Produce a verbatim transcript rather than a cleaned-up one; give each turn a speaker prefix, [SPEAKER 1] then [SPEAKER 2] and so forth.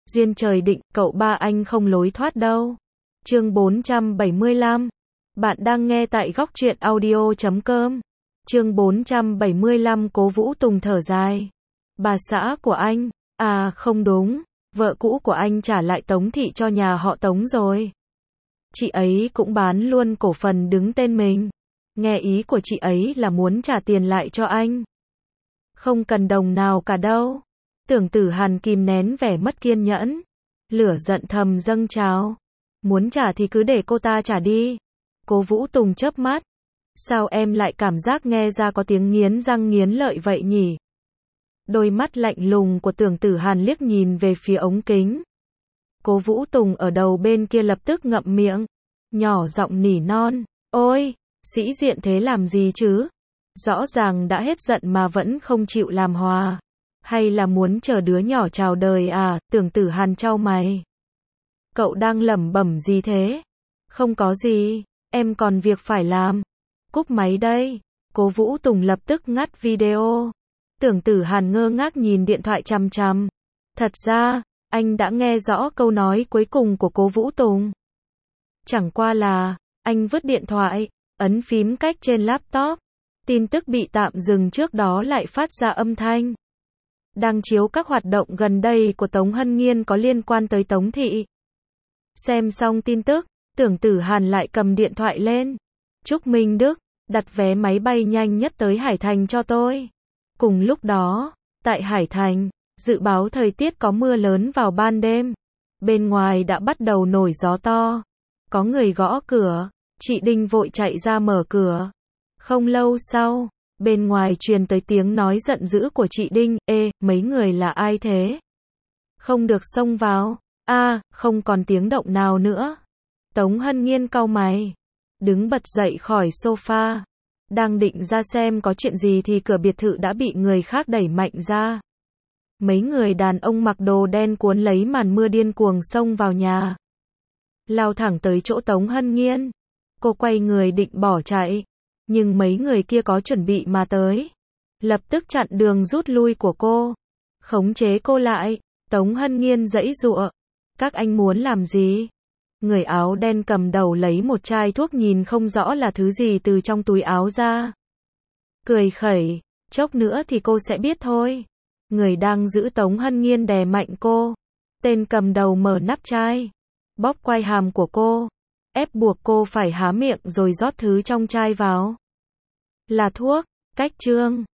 [SPEAKER 1] Duyên trời định, cậu ba anh không lối thoát đâu. Chương bốn trăm bảy mươi lăm. Bạn đang nghe tại góc truyện audio chấm com. Chương bốn trăm bảy mươi lăm. Cố Vũ Tùng thở dài. Bà xã của anh, à không đúng, vợ cũ của anh trả lại Tống thị cho nhà họ Tống rồi. Chị ấy cũng bán luôn cổ phần đứng tên mình. Nghe ý của chị ấy là muốn trả tiền lại cho anh. Không cần đồng nào cả đâu. Tưởng Tử Hàn kìm nén vẻ mất kiên nhẫn. Lửa giận thầm dâng trào. Muốn trả thì cứ để cô ta trả đi. Cố Vũ Tùng chớp mắt. Sao em lại cảm giác nghe ra có tiếng nghiến răng nghiến lợi vậy nhỉ? Đôi mắt lạnh lùng của Tưởng Tử Hàn liếc nhìn về phía ống kính. Cố Vũ Tùng ở đầu bên kia lập tức ngậm miệng. Nhỏ giọng nỉ non. Ôi, sĩ diện thế làm gì chứ? Rõ ràng đã hết giận mà vẫn không chịu làm hòa. Hay là muốn chờ đứa nhỏ chào đời à? Tưởng Tử Hàn chau mày. Cậu đang lẩm bẩm gì thế? Không có gì, em còn việc phải làm. Cúp máy đây. Cố Vũ Tùng lập tức ngắt video. Tưởng Tử Hàn ngơ ngác nhìn điện thoại chằm chằm. Thật ra, anh đã nghe rõ câu nói cuối cùng của Cố Vũ Tùng. Chẳng qua là, anh vứt điện thoại, ấn phím cách trên laptop. Tin tức bị tạm dừng trước đó lại phát ra âm thanh. Đang chiếu các hoạt động gần đây của Tống Hân Nghiên có liên quan tới Tống thị. Xem xong tin tức, Tưởng Tử Hàn lại cầm điện thoại lên. Chúc Minh Đức, đặt vé máy bay nhanh nhất tới Hải Thành cho tôi. Cùng lúc đó, tại Hải Thành, dự báo thời tiết có mưa lớn vào ban đêm. Bên ngoài đã bắt đầu nổi gió to. Có người gõ cửa, chị Đinh vội chạy ra mở cửa. Không lâu sau, bên ngoài truyền tới tiếng nói giận dữ của chị Đinh. Ê, mấy người là ai thế? Không được xông vào. A, không còn tiếng động nào nữa. Tống Hân Nghiên cau mày, đứng bật dậy khỏi sofa. Đang định ra xem có chuyện gì thì cửa biệt thự đã bị người khác đẩy mạnh ra. Mấy người đàn ông mặc đồ đen cuốn lấy màn mưa điên cuồng xông vào nhà. Lao thẳng tới chỗ Tống Hân Nghiên. Cô quay người định bỏ chạy. Nhưng mấy người kia có chuẩn bị mà tới. Lập tức chặn đường rút lui của cô. Khống chế cô lại. Tống Hân Nghiên giãy giụa. Các anh muốn làm gì? Người áo đen cầm đầu lấy một chai thuốc nhìn không rõ là thứ gì từ trong túi áo ra. Cười khẩy, chốc nữa thì cô sẽ biết thôi. Người đang giữ Tống Hân Nghiên đè mạnh cô. Tên cầm đầu mở nắp chai, bóp quai hàm của cô, ép buộc cô phải há miệng rồi rót thứ trong chai vào. Là thuốc, cách chương.